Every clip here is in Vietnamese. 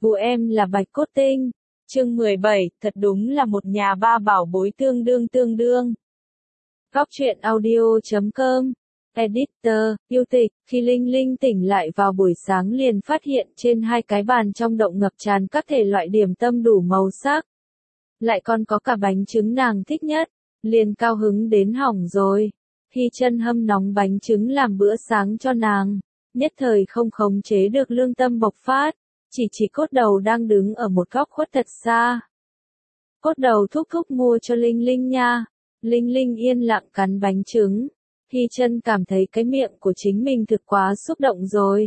Vụ em là Bạch Cốt Tinh. Chương 17, thật đúng là một nhà ba bảo bối tương đương. Góc truyện audio.com. Editor, yêu tịch, khi Linh Linh tỉnh lại vào buổi sáng liền phát hiện trên hai cái bàn trong động ngập tràn các thể loại điểm tâm đủ màu sắc. Lại còn có cả bánh trứng nàng thích nhất, liền cao hứng đến hỏng rồi. Hy Chân hâm nóng bánh trứng làm bữa sáng cho nàng, nhất thời không khống chế được lương tâm bộc phát. Chỉ Cốt Đầu đang đứng ở một góc khuất thật xa. Cốt Đầu thúc mua cho Linh Linh nha. Linh Linh yên lặng cắn bánh trứng. Hy Chân cảm thấy cái miệng của chính mình thực quá xúc động rồi.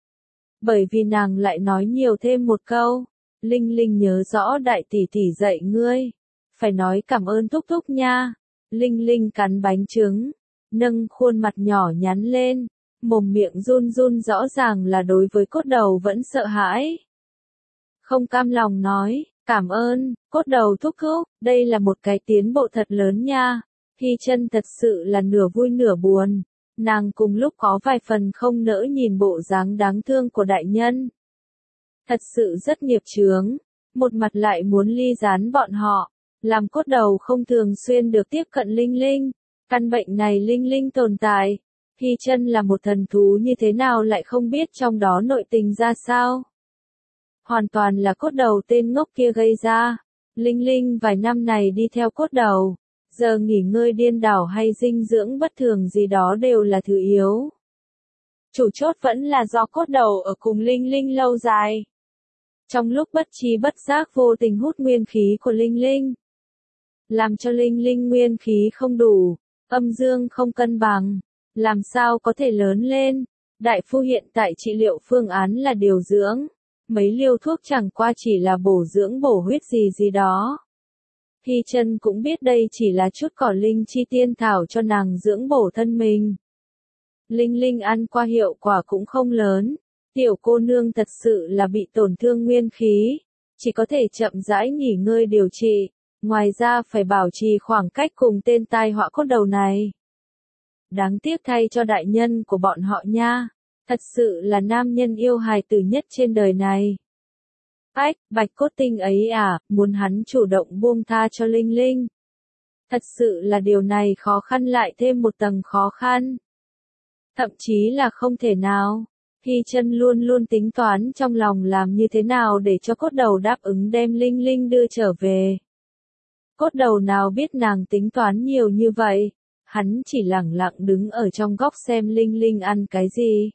Bởi vì nàng lại nói nhiều thêm một câu. Linh Linh nhớ rõ đại tỷ tỷ dạy ngươi. Phải nói cảm ơn thúc nha. Linh Linh cắn bánh trứng, nâng khuôn mặt nhỏ nhắn lên. Mồm miệng run rõ ràng là đối với Cốt Đầu vẫn sợ hãi. Không cam lòng nói, cảm ơn, Cốt Đầu thúc, đây là một cái tiến bộ thật lớn nha. Hy Chân thật sự là nửa vui nửa buồn, nàng cùng lúc có vài phần không nỡ nhìn bộ dáng đáng thương của đại nhân. Thật sự rất nghiệp chướng, một mặt lại muốn ly gián bọn họ, làm Cốt Đầu không thường xuyên được tiếp cận Linh Linh. Căn bệnh này Linh Linh tồn tại. Hy Chân là một thần thú như thế nào lại không biết trong đó nội tình ra sao. Hoàn toàn là Cốt Đầu tên ngốc kia gây ra. Linh Linh vài năm này đi theo Cốt Đầu, giờ nghỉ ngơi điên đảo hay dinh dưỡng bất thường gì đó đều là thứ yếu. Chủ chốt vẫn là do Cốt Đầu ở cùng Linh Linh lâu dài. Trong lúc bất tri bất giác vô tình hút nguyên khí của Linh Linh, làm cho Linh Linh nguyên khí không đủ, âm dương không cân bằng. Làm sao có thể lớn lên? Đại phu hiện tại trị liệu phương án là điều dưỡng. Mấy liều thuốc chẳng qua chỉ là bổ dưỡng bổ huyết gì đó. Hy Chân cũng biết đây chỉ là chút cỏ linh chi tiên thảo cho nàng dưỡng bổ thân mình. Linh Linh ăn qua hiệu quả cũng không lớn. Tiểu cô nương thật sự là bị tổn thương nguyên khí. Chỉ có thể chậm rãi nghỉ ngơi điều trị. Ngoài ra phải bảo trì khoảng cách cùng tên tai họa Cốt Đầu này. Đáng tiếc thay cho đại nhân của bọn họ nha. Thật sự là nam nhân yêu hài tử nhất trên đời này. Bạch Cốt Tinh ấy à, muốn hắn chủ động buông tha cho Linh Linh. Thật sự là điều này khó khăn lại thêm một tầng khó khăn. Thậm chí là không thể nào. Hy Chân luôn tính toán trong lòng làm như thế nào để cho Cốt Đầu đáp ứng đem Linh Linh đưa trở về. Cốt Đầu nào biết nàng tính toán nhiều như vậy. Hắn chỉ lẳng lặng đứng ở trong góc xem Linh Linh ăn cái gì.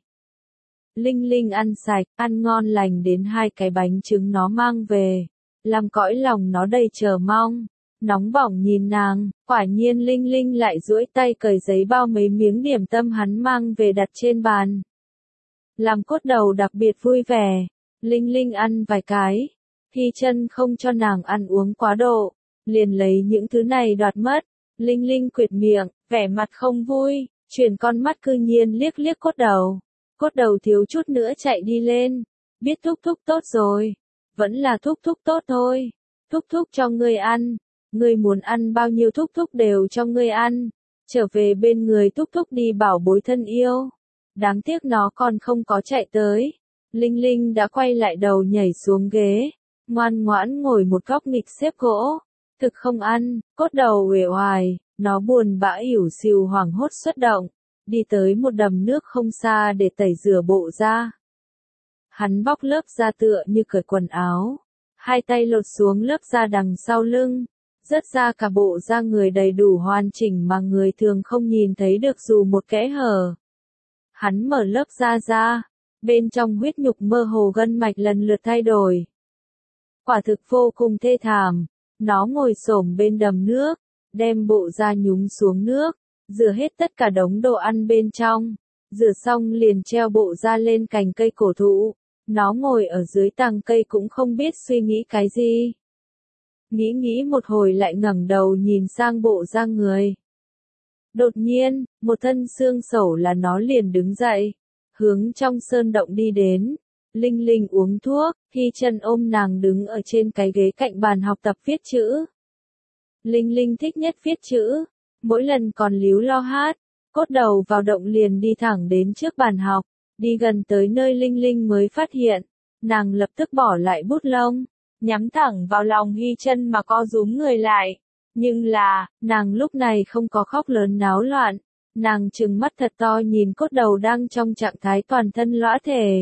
Linh Linh ăn sạch, ăn ngon lành đến hai cái bánh trứng nó mang về. Làm cõi lòng nó đầy chờ mong. Nóng bỏng nhìn nàng, quả nhiên Linh Linh lại duỗi tay cởi giấy bao mấy miếng điểm tâm hắn mang về đặt trên bàn. Làm Cốt Đầu đặc biệt vui vẻ. Linh Linh ăn vài cái. Hy Chân không cho nàng ăn uống quá độ. Liền lấy những thứ này đoạt mất. Linh Linh quệt miệng, vẻ mặt không vui, chuyển con mắt cư nhiên liếc Cốt Đầu. Cốt Đầu thiếu chút nữa chạy đi lên. Biết thúc tốt rồi. Vẫn là thúc tốt thôi. Thúc cho ngươi ăn. Ngươi muốn ăn bao nhiêu thúc đều cho ngươi ăn. Trở về bên người thúc đi bảo bối thân yêu. Đáng tiếc nó còn không có chạy tới. Linh Linh đã quay lại đầu nhảy xuống ghế. Ngoan ngoãn ngồi một góc nghịch xếp gỗ. Thực không ăn, Cốt Đầu uể oải, nó buồn bã ỉu xìu hoảng hốt xuất động, đi tới một đầm nước không xa để tẩy rửa bộ da. Hắn bóc lớp da tựa như cởi quần áo, hai tay lột xuống lớp da đằng sau lưng, rớt ra cả bộ da người đầy đủ hoàn chỉnh mà người thường không nhìn thấy được dù một kẽ hở. Hắn mở lớp da ra, bên trong huyết nhục mơ hồ gân mạch lần lượt thay đổi. Quả thực vô cùng thê thảm. Nó ngồi xổm bên đầm nước, đem bộ da nhúng xuống nước, rửa hết tất cả đống đồ ăn bên trong, rửa xong liền treo bộ da lên cành cây cổ thụ. Nó ngồi ở dưới tàng cây cũng không biết suy nghĩ cái gì. Nghĩ một hồi lại ngẩng đầu nhìn sang bộ da người. Đột nhiên, một thân xương sẩu là nó liền đứng dậy, hướng trong sơn động đi đến. Linh Linh uống thuốc, Hy Chân ôm nàng đứng ở trên cái ghế cạnh bàn học tập viết chữ. Linh Linh thích nhất viết chữ, mỗi lần còn líu lo hát. Cốt Đầu vào động liền đi thẳng đến trước bàn học, đi gần tới nơi Linh Linh mới phát hiện. nàng lập tức bỏ lại bút lông, nhắm thẳng vào lòng Hy Chân mà co rúm người lại. Nhưng là, nàng lúc này không có khóc lớn náo loạn, nàng trừng mắt thật to nhìn Cốt Đầu đang trong trạng thái toàn thân lõa thể.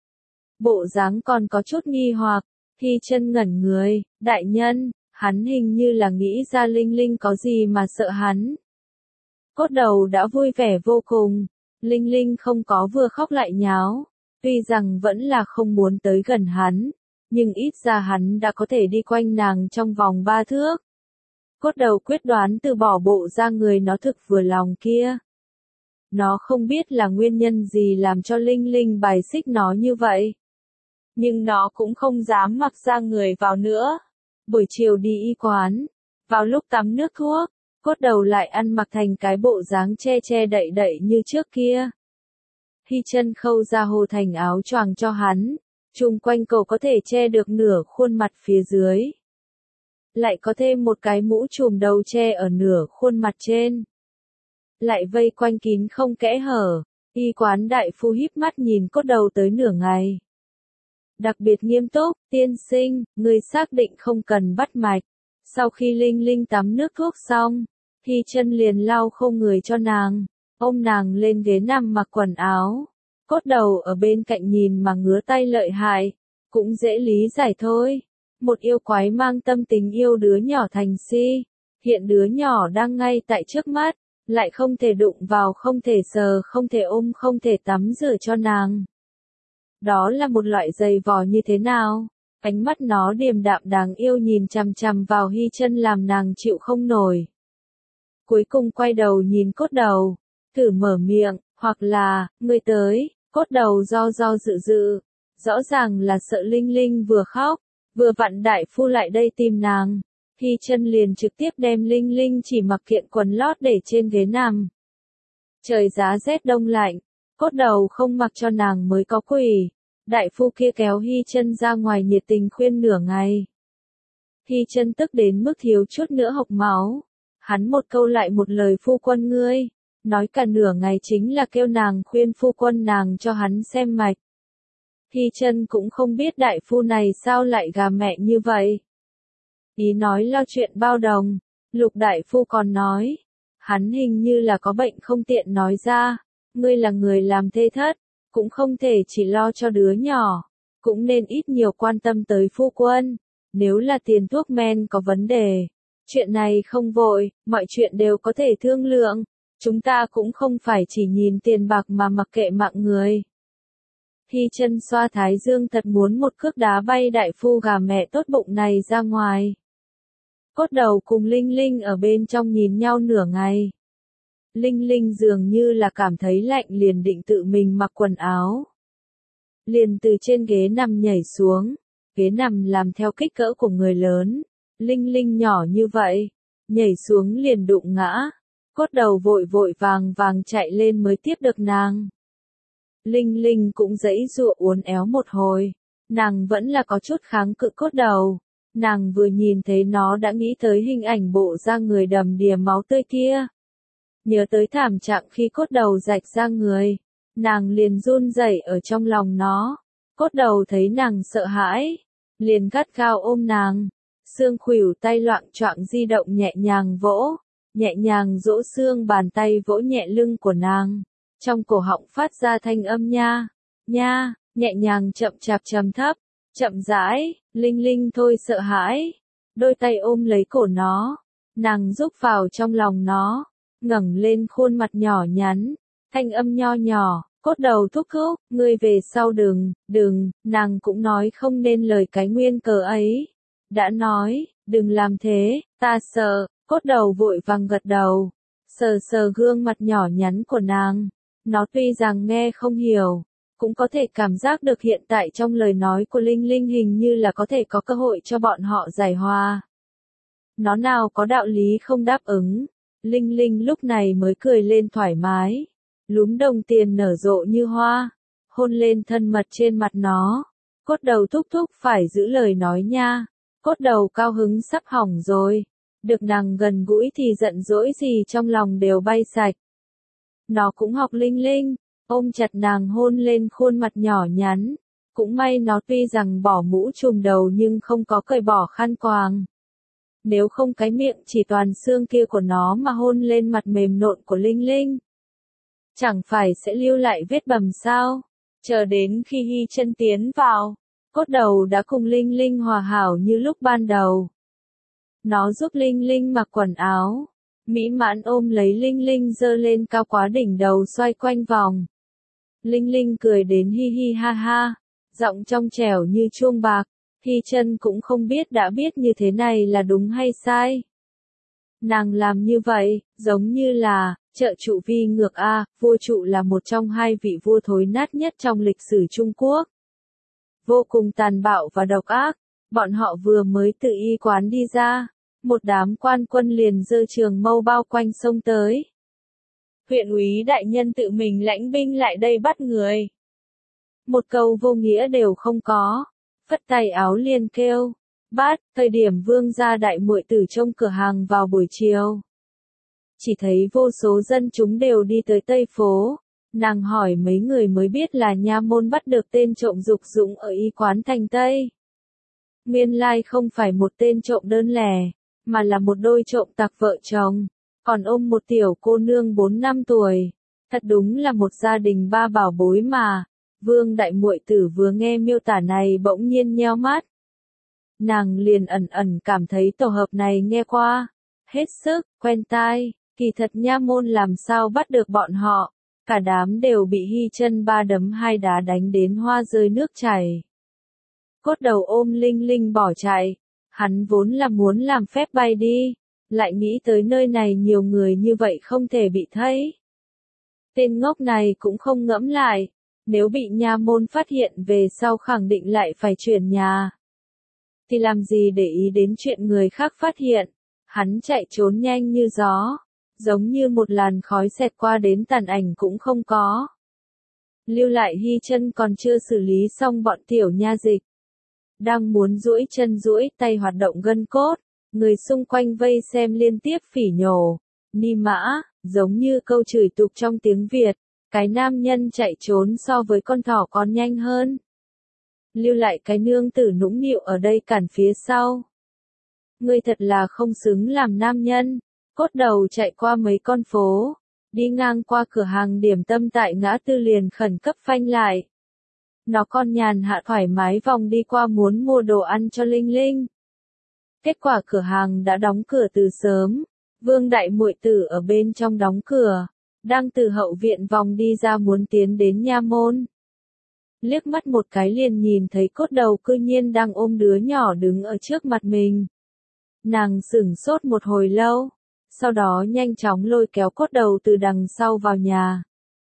Bộ dáng còn có chút nghi hoặc, Hy Chân ngẩn người, đại nhân, hắn hình như là nghĩ ra Linh Linh có gì mà sợ hắn. Cốt Đầu đã vui vẻ vô cùng, Linh Linh không có vừa khóc lại nháo, tuy rằng vẫn là không muốn tới gần hắn, nhưng ít ra hắn đã có thể đi quanh nàng trong vòng 3 thước. Cốt Đầu quyết đoán từ bỏ bộ da người nó thực vừa lòng kia. Nó không biết là nguyên nhân gì làm cho Linh Linh bài xích nó như vậy. Nhưng nó cũng không dám mặc da người vào nữa. Buổi chiều đi y quán, vào lúc tắm nước thuốc, Cốt Đầu lại ăn mặc thành cái bộ dáng che che đậy đậy như trước kia. Hy Chân khâu ra hồ thành áo choàng cho hắn, chung quanh cổ có thể che được nửa khuôn mặt phía dưới. Lại có thêm một cái mũ trùm đầu che ở nửa khuôn mặt trên. Lại vây quanh kín không kẽ hở, y quán đại phu híp mắt nhìn Cốt Đầu tới nửa ngày. Đặc biệt nghiêm túc, tiên sinh, người xác định không cần bắt mạch. Sau khi Linh Linh tắm nước thuốc xong, Hy Chân liền lau khô người cho nàng, ôm nàng lên ghế nằm mặc quần áo. Cốt Đầu ở bên cạnh nhìn mà ngứa tay lợi hại, cũng dễ lý giải thôi. Một yêu quái mang tâm tình yêu đứa nhỏ thành si, hiện đứa nhỏ đang ngay tại trước mắt, lại không thể đụng vào, không thể sờ, không thể ôm, không thể tắm rửa cho nàng. Đó là một loại dày vò như thế nào? Ánh mắt nó điềm đạm đáng yêu nhìn chằm chằm vào Hy Chân làm nàng chịu không nổi. Cuối cùng quay đầu nhìn Cốt Đầu, thử mở miệng, hoặc là, ngươi tới. Cốt Đầu do dự dự, rõ ràng là sợ Linh Linh vừa khóc, vừa vặn đại phu lại đây tìm nàng. Hy Chân liền trực tiếp đem Linh Linh chỉ mặc kiện quần lót để trên ghế nằm. Trời giá rét đông lạnh, Cốt Đầu không mặc cho nàng mới có quỷ. Đại phu kia kéo Hy Chân ra ngoài nhiệt tình khuyên nửa ngày. Hy Chân tức đến mức thiếu chút nữa hộc máu. Hắn một câu lại một lời phu quân ngươi, nói cả nửa ngày chính là kêu nàng khuyên phu quân nàng cho hắn xem mạch. Hy Chân cũng không biết đại phu này sao lại gà mẹ như vậy. Ý nói lo chuyện bao đồng, Lục đại phu còn nói, hắn hình như là có bệnh không tiện nói ra, ngươi là người làm thê thất, cũng không thể chỉ lo cho đứa nhỏ, cũng nên ít nhiều quan tâm tới phu quân, nếu là tiền thuốc men có vấn đề. Chuyện này không vội, mọi chuyện đều có thể thương lượng, chúng ta cũng không phải chỉ nhìn tiền bạc mà mặc kệ mạng người. Hy Chân xoa thái dương thật muốn một cước đá bay đại phu gà mẹ tốt bụng này ra ngoài. Cốt Đầu cùng Linh Linh ở bên trong nhìn nhau nửa ngày. Linh Linh dường như là cảm thấy lạnh liền định tự mình mặc quần áo. Liền từ trên ghế nằm nhảy xuống, ghế nằm làm theo kích cỡ của người lớn. Linh Linh nhỏ như vậy, nhảy xuống liền đụng ngã. Cốt Đầu vội vàng chạy lên mới tiếp được nàng. Linh Linh cũng giãy giụa uốn éo một hồi, nàng vẫn là có chút kháng cự Cốt Đầu. Nàng vừa nhìn thấy nó đã nghĩ tới hình ảnh bộ da người đầm đìa máu tươi kia. Nhớ tới thảm trạng khi Cốt Đầu rạch ra người, nàng liền run rẩy ở trong lòng nó. Cốt Đầu thấy nàng sợ hãi, liền gắt gao ôm nàng. Xương khuỷu tay loạng choạng di động nhẹ nhàng dỗ xương bàn tay vỗ nhẹ lưng của nàng. Trong cổ họng phát ra thanh âm nha, nhẹ nhàng chậm chạp trầm thấp, chậm rãi. Linh Linh thôi sợ hãi, đôi tay ôm lấy cổ nó, nàng rúc vào trong lòng nó, ngẩng lên khuôn mặt nhỏ nhắn, thanh âm nho nhỏ, Cốt Đầu thúc thúc, ngươi về sau đừng, nàng cũng nói không nên lời cái nguyên cớ ấy. Đã nói, đừng làm thế, ta sợ. Cốt Đầu vội vàng gật đầu, sờ gương mặt nhỏ nhắn của nàng. Nó tuy rằng nghe không hiểu, cũng có thể cảm giác được hiện tại trong lời nói của Linh Linh hình như là có thể có cơ hội cho bọn họ giải hòa. Nó nào có đạo lý không đáp ứng. Linh Linh lúc này mới cười lên thoải mái, lúm đồng tiền nở rộ như hoa, hôn lên thân mật trên mặt nó. Cốt Đầu thúc thúc phải giữ lời nói nha. Cốt Đầu cao hứng sắp hỏng rồi, được nàng gần gũi thì giận dỗi gì trong lòng đều bay sạch. Nó cũng học Linh Linh, ôm chặt nàng hôn lên khuôn mặt nhỏ nhắn, Cũng may nó tuy rằng bỏ mũ trùm đầu nhưng không có cởi bỏ khăn quàng. Nếu không cái miệng chỉ toàn xương kia của nó mà hôn lên mặt mềm nộn của Linh Linh, chẳng phải sẽ lưu lại vết bầm sao? Chờ đến khi Hy Chân tiến vào, Cốt Đầu đã cùng Linh Linh hòa hảo như lúc ban đầu. Nó giúp Linh Linh mặc quần áo, mỹ mãn ôm lấy Linh Linh giơ lên cao quá đỉnh đầu xoay quanh vòng. Linh Linh cười đến hi hi ha ha, giọng trong trẻo như chuông bạc. Hy Chân cũng không biết đã biết như thế này là đúng hay sai. Nàng làm như vậy, giống như là, trợ trụ vi ngược a, vua trụ là một trong hai vị vua thối nát nhất trong lịch sử Trung Quốc. Vô cùng tàn bạo và độc ác, bọn họ vừa mới tự y quán đi ra, một đám quan quân liền giơ trường mâu bao quanh sông tới. Huyện úy đại nhân tự mình lãnh binh lại đây bắt người. Một câu vô nghĩa đều không có. Phất tay áo liền kêu, bắt, thời điểm vương gia đại muội tử trong cửa hàng vào buổi chiều. Chỉ thấy vô số dân chúng đều đi tới Tây phố, nàng hỏi mấy người mới biết là nha môn bắt được tên trộm Dục Dũng ở y quán thành Tây. Nguyên lai không phải một tên trộm đơn lẻ, mà là một đôi trộm tặc vợ chồng, còn ôm một tiểu cô nương 4 năm tuổi. Thật đúng là một gia đình ba bảo bối mà. Vương đại muội tử vừa nghe miêu tả này bỗng nhiên nheo mắt. Nàng liền ẩn ẩn cảm thấy tổ hợp này nghe qua, hết sức, quen tai, kỳ thật nha môn làm sao bắt được bọn họ, cả đám đều bị Hy Chân 3 đấm 2 đá đánh đến hoa rơi nước chảy. Cốt Đầu ôm Linh Linh bỏ chạy, hắn vốn là muốn làm phép bay đi, lại nghĩ tới nơi này nhiều người như vậy không thể bị thấy. Tên ngốc này cũng không ngẫm lại. Nếu bị nha môn phát hiện về sau khẳng định lại phải chuyển nhà. Thì làm gì để ý đến chuyện người khác phát hiện. Hắn chạy trốn nhanh như gió. Giống như một làn khói xẹt qua đến tàn ảnh cũng không có. Lưu lại Hy Chân còn chưa xử lý xong bọn tiểu nha dịch. Đang muốn duỗi chân duỗi tay hoạt động gân cốt. Người xung quanh vây xem liên tiếp phỉ nhổ. Ni mã, giống như câu chửi tục trong tiếng Việt. Cái nam nhân chạy trốn so với con thỏ còn nhanh hơn. Lưu lại cái nương tử nũng nịu ở đây cản phía sau. Ngươi thật là không xứng làm nam nhân. Cốt Đầu chạy qua mấy con phố, đi ngang qua cửa hàng điểm tâm tại ngã tư liền khẩn cấp phanh lại. Nó con nhàn hạ thoải mái vòng đi qua muốn mua đồ ăn cho Linh Linh. Kết quả cửa hàng đã đóng cửa từ sớm. Vương đại muội tử ở bên trong đóng cửa. Đang từ hậu viện vòng đi ra muốn tiến đến nha môn. Liếc mắt một cái liền nhìn thấy Cốt Đầu cư nhiên đang ôm đứa nhỏ đứng ở trước mặt mình. Nàng sửng sốt một hồi lâu, sau đó nhanh chóng lôi kéo Cốt Đầu từ đằng sau vào nhà.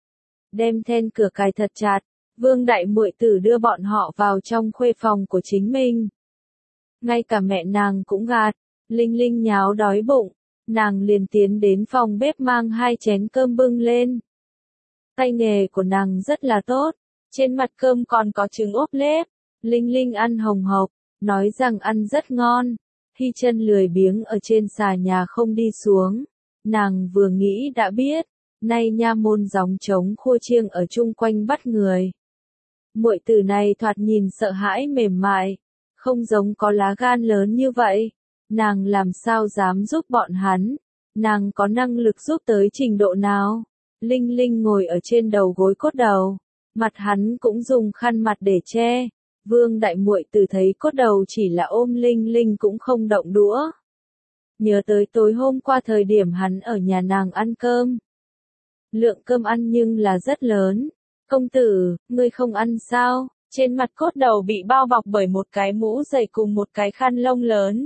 Đem then cửa cài thật chặt, Vương đại muội tử đưa bọn họ vào trong khuê phòng của chính mình. Ngay cả mẹ nàng cũng gạt, Linh Linh nháo đói bụng. Nàng liền tiến đến phòng bếp mang 2 chén cơm bưng lên. Tay nghề của nàng rất là tốt, trên mặt cơm còn có trứng ốp lết. Linh Linh ăn hồng hộc, nói rằng ăn rất ngon. Hy Chân lười biếng ở trên xà nhà không đi xuống. Nàng vừa nghĩ đã biết, nay nha môn gióng trống khua chiêng ở chung quanh bắt người. Muội tử này thoạt nhìn sợ hãi mềm mại, không giống có lá gan lớn như vậy. Nàng làm sao dám giúp bọn hắn? Nàng có năng lực giúp tới trình độ nào? Linh Linh ngồi ở trên đầu gối Cốt Đầu, mặt hắn cũng dùng khăn mặt để che. Vương đại muội tử thấy Cốt Đầu chỉ là ôm Linh Linh cũng không động đũa. Nhớ tới tối hôm qua thời điểm hắn ở nhà nàng ăn cơm. Lượng cơm ăn nhưng là rất lớn. Công tử, ngươi không ăn sao? Trên mặt Cốt Đầu bị bao bọc bởi một cái mũ dày cùng một cái khăn lông lớn.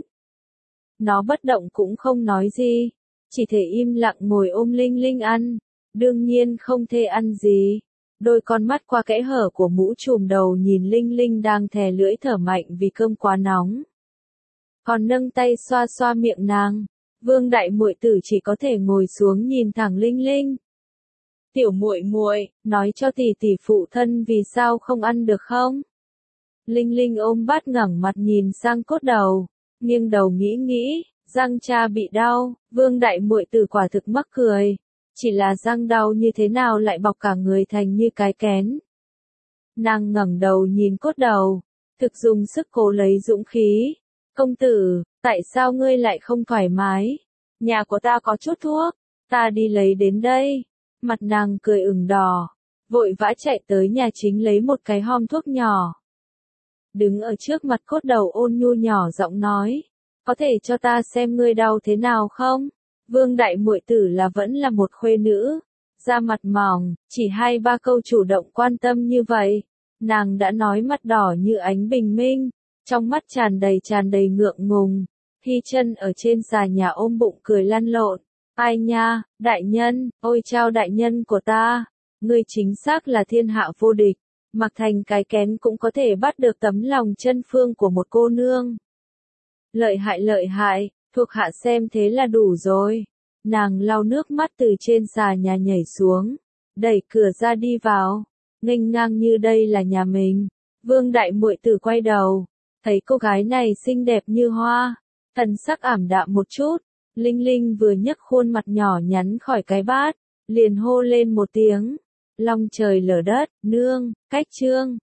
Nó bất động cũng không nói gì, chỉ thể im lặng ngồi ôm Linh Linh ăn, đương nhiên không thể ăn gì. Đôi con mắt qua kẽ hở của mũ trùm đầu nhìn Linh Linh đang thè lưỡi thở mạnh vì cơm quá nóng. Còn nâng tay xoa xoa miệng nàng, Vương đại muội tử chỉ có thể ngồi xuống nhìn thẳng Linh Linh. Tiểu muội muội, nói cho tỷ tỷ phụ thân vì sao không ăn được không? Linh Linh ôm bát ngẩng mặt nhìn sang Cốt Đầu. Nghiêng đầu nghĩ, răng cha bị đau, Vương đại muội tử quả thực mắc cười. Chỉ là răng đau như thế nào lại bọc cả người thành như cái kén. Nàng ngẩng đầu nhìn Cốt Đầu, thực dùng sức cố lấy dũng khí. Công tử, tại sao ngươi lại không thoải mái? Nhà của ta có chút thuốc, ta đi lấy đến đây. Mặt nàng cười ửng đỏ, vội vã chạy tới nhà chính lấy một cái hòm thuốc nhỏ. Đứng ở trước mặt Cốt Đầu ôn nhu nhỏ giọng nói, có thể cho ta xem ngươi đau thế nào không? Vương đại muội tử vẫn là một khuê nữ, da mặt mỏng, chỉ 2-3 câu chủ động quan tâm như vậy, nàng đã nói mặt đỏ như ánh bình minh, trong mắt tràn đầy ngượng ngùng. Hy Chân ở trên xà nhà ôm bụng cười lăn lộn, ai nha, đại nhân, ôi chao đại nhân của ta, ngươi chính xác là thiên hạ vô địch, mặc thành cái kén cũng có thể bắt được tấm lòng chân phương của một cô nương. Lợi hại, thuộc hạ xem thế là đủ rồi. Nàng lau nước mắt từ trên xà nhà nhảy xuống, đẩy cửa ra đi vào, nghênh ngang như đây là nhà mình. Vương đại muội tử quay đầu, thấy cô gái này xinh đẹp như hoa, thần sắc ảm đạm một chút. Linh Linh vừa nhấc khuôn mặt nhỏ nhắn khỏi cái bát, liền hô lên một tiếng, long trời lở đất, nương, cách trương.